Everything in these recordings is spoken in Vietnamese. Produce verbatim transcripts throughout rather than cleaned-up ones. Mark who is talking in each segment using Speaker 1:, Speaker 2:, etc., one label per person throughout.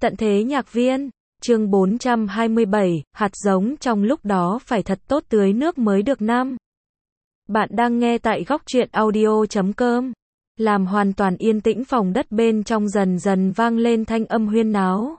Speaker 1: Tận thế nhạc viên, chương bốn trăm hai mươi bảy, hạt giống trong lúc đó phải thật tốt tưới nước mới được năm. Bạn đang nghe tại góc truyện audio chấm com. Làm hoàn toàn yên tĩnh phòng đất bên trong dần dần vang lên thanh âm huyên náo.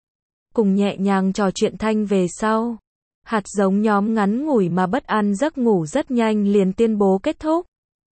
Speaker 1: Cùng nhẹ nhàng trò chuyện thanh về sau. Hạt giống nhóm ngắn ngủi mà bất an giấc ngủ rất nhanh liền tuyên bố kết thúc.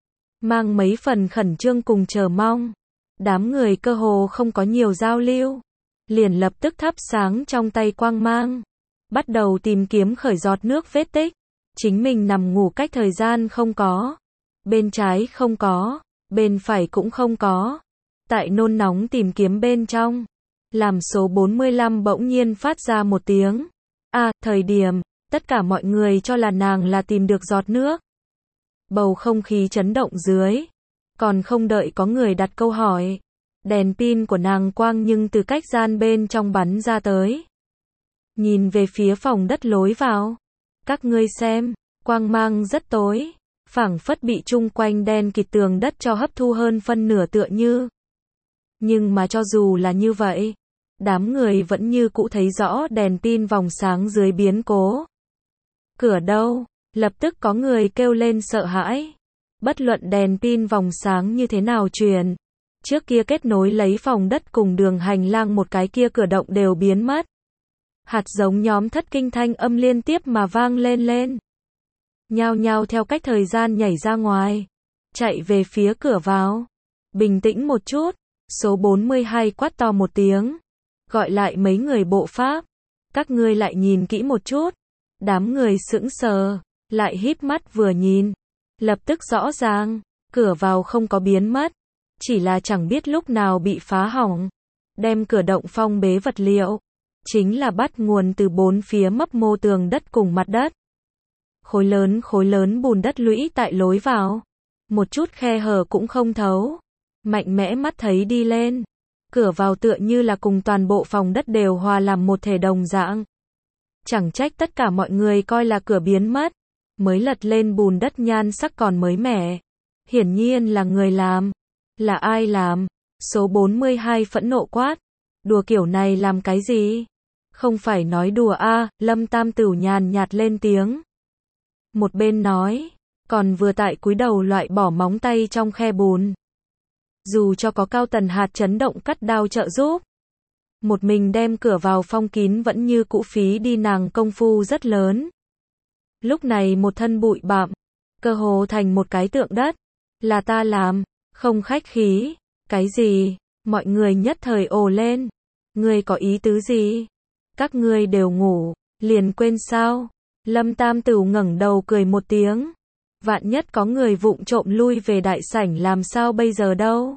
Speaker 1: Mang mấy phần khẩn trương cùng chờ mong. Đám người cơ hồ không có nhiều giao lưu. Liền lập tức thắp sáng trong tay quang mang. Bắt đầu tìm kiếm khởi giọt nước vết tích. Chính mình nằm ngủ cách thời gian không có. Bên trái không có. Bên phải cũng không có. Tại nôn nóng tìm kiếm bên trong. Làm số bốn mươi lăm bỗng nhiên phát ra một tiếng. À, thời điểm, tất cả mọi người cho là nàng là tìm được giọt nước. Bầu không khí chấn động dưới. Còn không đợi có người đặt câu hỏi. Đèn pin của nàng quang nhưng từ cách gian bên trong bắn ra tới. Nhìn về phía phòng đất lối vào. Các ngươi xem, quang mang rất tối. Phảng phất bị chung quanh đen kịt tường đất cho hấp thu hơn phân nửa tựa như. Nhưng mà cho dù là như vậy, đám người vẫn như cũ thấy rõ đèn pin vòng sáng dưới biến cố. Cửa đâu? Lập tức có người kêu lên sợ hãi. Bất luận đèn pin vòng sáng như thế nào truyền. Trước kia kết nối lấy phòng đất cùng đường hành lang một cái kia cửa động đều biến mất. Hạt giống nhóm thất kinh thanh âm liên tiếp mà vang lên lên. Nhao nhao theo cách thời gian nhảy ra ngoài. Chạy về phía cửa vào. Bình tĩnh một chút. Số bốn mươi hai quát to một tiếng. Gọi lại mấy người bộ pháp. Các ngươi lại nhìn kỹ một chút. Đám người sững sờ. Lại híp mắt vừa nhìn. Lập tức rõ ràng. Cửa vào không có biến mất. Chỉ là chẳng biết lúc nào bị phá hỏng. Đem cửa động phong bế vật liệu. Chính là bắt nguồn từ bốn phía mấp mô tường đất cùng mặt đất. Khối lớn khối lớn bùn đất lũy tại lối vào. Một chút khe hở cũng không thấu. Mạnh mẽ mắt thấy đi lên. Cửa vào tựa như là cùng toàn bộ phòng đất đều hòa làm một thể đồng dạng. Chẳng trách tất cả mọi người coi là cửa biến mất. Mới lật lên bùn đất nhan sắc còn mới mẻ. Hiển nhiên là người làm. Là ai làm? Số bốn mươi hai phẫn nộ quát. Đùa kiểu này làm cái gì? Không phải nói đùa a, à, Lâm Tam Tửu nhàn nhạt lên tiếng. Một bên nói, còn vừa tại cúi đầu loại bỏ móng tay trong khe bùn. Dù cho có Cao Tần Hạt chấn động cắt đao trợ giúp. Một mình đem cửa vào phong kín vẫn như cũ phí đi nàng công phu rất lớn. Lúc này một thân bụi bặm, cơ hồ thành một cái tượng đất. Là ta làm, không khách khí. Cái gì? Mọi người nhất thời ồ lên. Ngươi có ý tứ gì? Các ngươi đều ngủ, liền quên sao? Lâm Tam Tửu ngẩng đầu cười một tiếng. Vạn nhất có người vụng trộm lui về đại sảnh làm sao bây giờ đâu?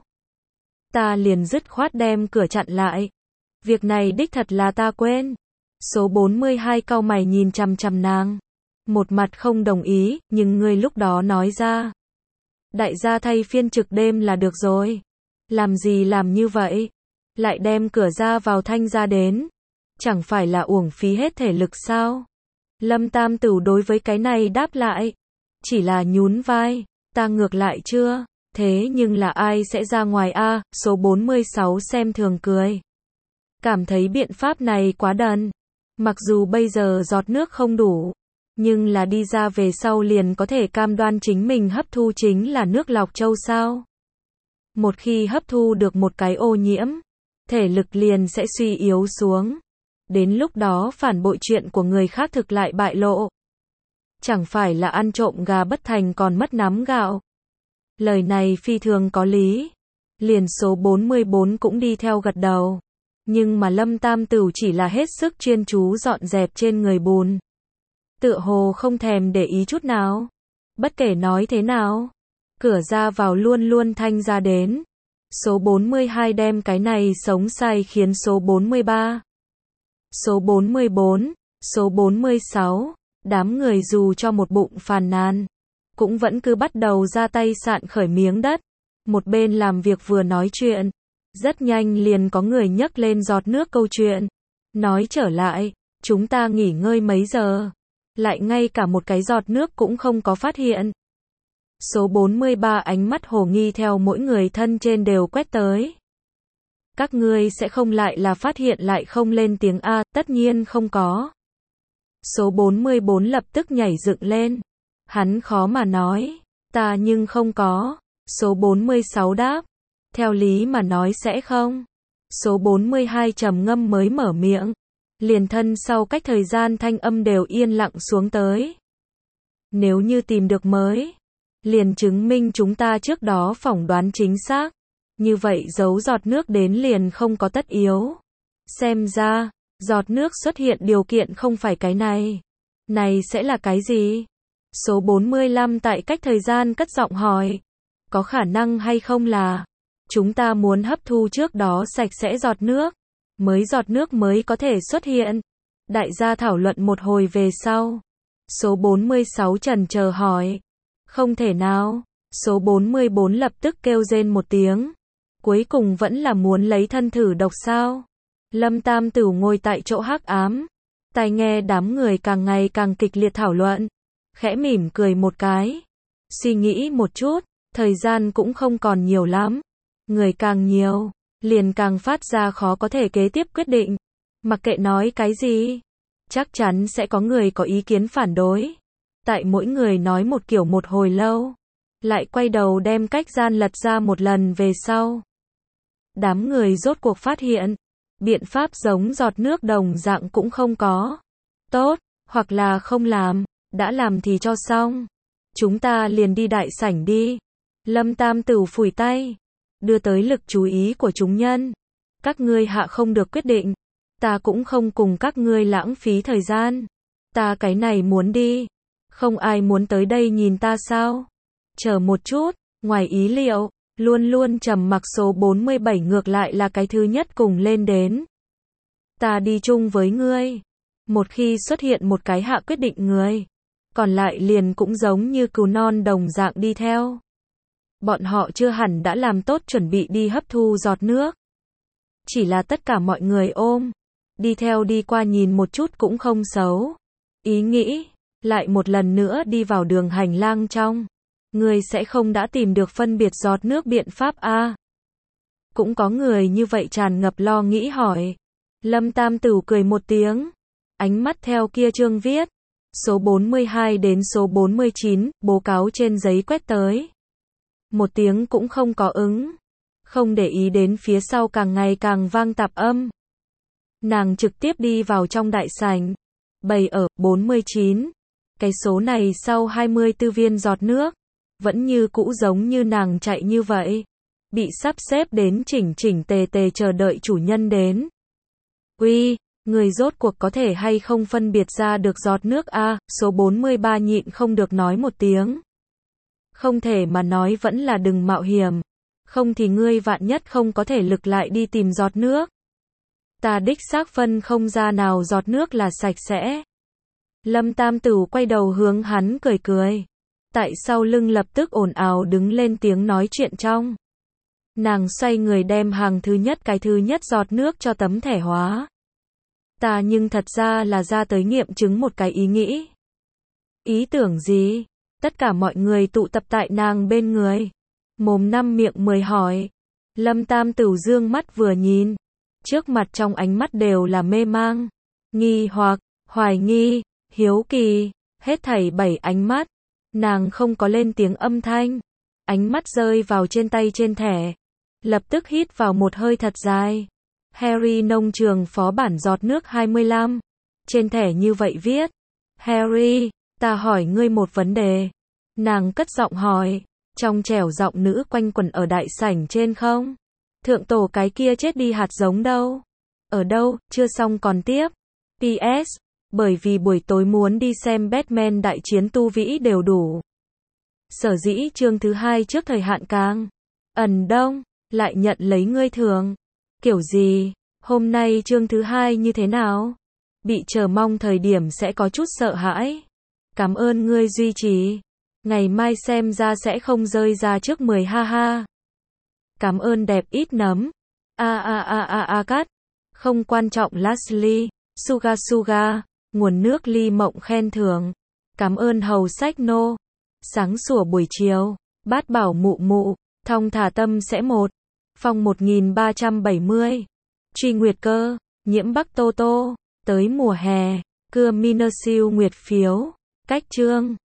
Speaker 1: Ta liền dứt khoát đem cửa chặn lại. Việc này đích thật là ta quên. Số bốn mươi hai cau mày nhìn chằm chằm nàng. Một mặt không đồng ý, nhưng ngươi lúc đó nói ra. Đại gia thay phiên trực đêm là được rồi. Làm gì làm như vậy? Lại đem cửa ra vào thanh ra đến. Chẳng phải là uổng phí hết thể lực sao? Lâm Tam Tửu đối với cái này đáp lại. Chỉ là nhún vai. Ta ngược lại chưa? Thế nhưng là ai sẽ ra ngoài a? À, số bốn mươi sáu xem thường cười. Cảm thấy biện pháp này quá đần. Mặc dù bây giờ giọt nước không đủ. Nhưng là đi ra về sau liền có thể cam đoan chính mình hấp thu chính là nước lọc châu sao? Một khi hấp thu được một cái ô nhiễm, thể lực liền sẽ suy yếu xuống. Đến lúc đó phản bội chuyện của người khác thực lại bại lộ. Chẳng phải là ăn trộm gà bất thành còn mất nắm gạo. Lời này phi thường có lý. Liền số bốn mươi bốn cũng đi theo gật đầu. Nhưng mà Lâm Tam Tửu chỉ là hết sức chuyên chú dọn dẹp trên người bùn. Tựa hồ không thèm để ý chút nào. Bất kể nói thế nào, cửa ra vào luôn luôn thanh ra đến. Số bốn mươi hai đem cái này sống sai khiến số bốn mươi ba. Số bốn mươi bốn, số bốn mươi sáu, đám người dù cho một bụng phàn nàn, cũng vẫn cứ bắt đầu ra tay sạn khởi miếng đất. Một bên làm việc vừa nói chuyện. Rất nhanh liền có người nhắc lên giọt nước câu chuyện. Nói trở lại, chúng ta nghỉ ngơi mấy giờ. Lại ngay cả một cái giọt nước cũng không có phát hiện. Số bốn mươi ba ánh mắt hồ nghi theo mỗi người thân trên đều quét tới. Các ngươi sẽ không lại là phát hiện lại không lên tiếng a, tất nhiên không có. Số bốn mươi bốn lập tức nhảy dựng lên. Hắn khó mà nói, ta nhưng không có. Số bốn mươi sáu đáp, theo lý mà nói sẽ không. Số bốn mươi hai trầm ngâm mới mở miệng. Liền thân sau cách thời gian thanh âm đều yên lặng xuống tới. Nếu như tìm được mới, liền chứng minh chúng ta trước đó phỏng đoán chính xác. Như vậy giấu giọt nước đến liền không có tất yếu. Xem ra, giọt nước xuất hiện điều kiện không phải cái này. Này sẽ là cái gì? Số bốn mươi lăm tại cách thời gian cất giọng hỏi. Có khả năng hay không là chúng ta muốn hấp thu trước đó sạch sẽ giọt nước, mới giọt nước mới có thể xuất hiện. Đại gia thảo luận một hồi về sau. Số bốn mươi sáu chần chờ hỏi. Không thể nào. Số bốn mươi bốn lập tức kêu rên một tiếng. Cuối cùng vẫn là muốn lấy thân thử độc sao? Lâm Tam Tửu ngồi tại chỗ hắc ám, tai nghe đám người càng ngày càng kịch liệt thảo luận, khẽ mỉm cười một cái, suy nghĩ một chút, thời gian cũng không còn nhiều lắm, người càng nhiều, liền càng phát ra khó có thể kế tiếp quyết định, mặc kệ nói cái gì, chắc chắn sẽ có người có ý kiến phản đối. Tại mỗi người nói một kiểu một hồi lâu, lại quay đầu đem cách gian lật ra một lần về sau. Đám người rốt cuộc phát hiện, biện pháp giống giọt nước đồng dạng cũng không có. Tốt, hoặc là không làm, đã làm thì cho xong. Chúng ta liền đi đại sảnh đi. Lâm Tam Tửu phủi tay, đưa tới lực chú ý của chúng nhân. Các ngươi hạ không được quyết định, ta cũng không cùng các ngươi lãng phí thời gian. Ta cái này muốn đi, không ai muốn tới đây nhìn ta sao? Chờ một chút, ngoài ý liệu, luôn luôn trầm mặc số bốn mươi bảy ngược lại là cái thứ nhất cùng lên đến. Ta đi chung với ngươi. Một khi xuất hiện một cái hạ quyết định người, còn lại liền cũng giống như cừu non đồng dạng đi theo. Bọn họ chưa hẳn đã làm tốt chuẩn bị đi hấp thu giọt nước. Chỉ là tất cả mọi người ôm, đi theo đi qua nhìn một chút cũng không xấu. Ý nghĩ, lại một lần nữa đi vào đường hành lang trong. Người sẽ không đã tìm được phân biệt giọt nước biện pháp a? Cũng có người như vậy tràn ngập lo nghĩ hỏi. Lâm Tam Tửu cười một tiếng, ánh mắt theo kia chương viết, số bốn mươi hai đến số bốn mươi chín, bố cáo trên giấy quét tới. Một tiếng cũng không có ứng, không để ý đến phía sau càng ngày càng vang tạp âm. Nàng trực tiếp đi vào trong đại sảnh, bày ở bốn mươi chín. Cái số này sau hai mươi tư viên giọt nước, vẫn như cũ giống như nàng chạy như vậy, bị sắp xếp đến chỉnh chỉnh tề tề chờ đợi chủ nhân đến. Uy, người rốt cuộc có thể hay không phân biệt ra được giọt nước a? Số bốn mươi ba nhịn không được nói một tiếng. Không thể mà nói vẫn là đừng mạo hiểm, không thì ngươi vạn nhất không có thể lực lại đi tìm giọt nước. Ta đích xác phân không ra nào giọt nước là sạch sẽ. Lâm Tam Tửu quay đầu hướng hắn cười cười. Tại sau lưng lập tức ồn ào đứng lên tiếng nói chuyện trong. Nàng xoay người đem hàng thứ nhất cái thứ nhất giọt nước cho tấm thẻ hóa. Ta nhưng thật ra là ra tới nghiệm chứng một cái ý nghĩ. Ý tưởng gì? Tất cả mọi người tụ tập tại nàng bên người. Mồm năm miệng mười hỏi. Lâm Tam Tửu dương mắt vừa nhìn. Trước mặt trong ánh mắt đều là mê mang, nghi hoặc, hoài nghi, hiếu kỳ, hết thảy bảy ánh mắt. Nàng không có lên tiếng âm thanh. Ánh mắt rơi vào trên tay trên thẻ. Lập tức hít vào một hơi thật dài. Harry nông trường phó bản giọt nước hai mươi lăm. Trên thẻ như vậy viết. Harry, ta hỏi ngươi một vấn đề. Nàng cất giọng hỏi. Trong trẻo giọng nữ quanh quẩn ở đại sảnh trên không. Thượng tổ cái kia chết đi hạt giống đâu? Ở đâu, chưa xong còn tiếp. pê ét. Bởi vì buổi tối muốn đi xem Batman đại chiến tu vĩ đều đủ. Sở dĩ chương thứ hai trước thời hạn càng. Ẩn đông, lại nhận lấy ngươi thường. Kiểu gì, hôm nay chương thứ hai như thế nào? Bị chờ mong thời điểm sẽ có chút sợ hãi. Cảm ơn ngươi duy trì. Ngày mai xem ra sẽ không rơi ra trước mười ha ha. Cảm ơn đẹp ít nấm. A a a a a cắt. Không quan trọng Leslie. Suga Suga. Nguồn nước ly mộng khen thưởng. Cảm ơn hầu sách nô. Sáng sủa buổi chiều. Bát bảo mụ mụ. Thong thả tâm sẽ một. Phong một nghìn ba trăm bảy mươi. Truy Nguyệt Cơ. Nhiễm Bắc Tô Tô. Tới mùa hè. Cưa Minơ Siêu Nguyệt Phiếu. Cách chương.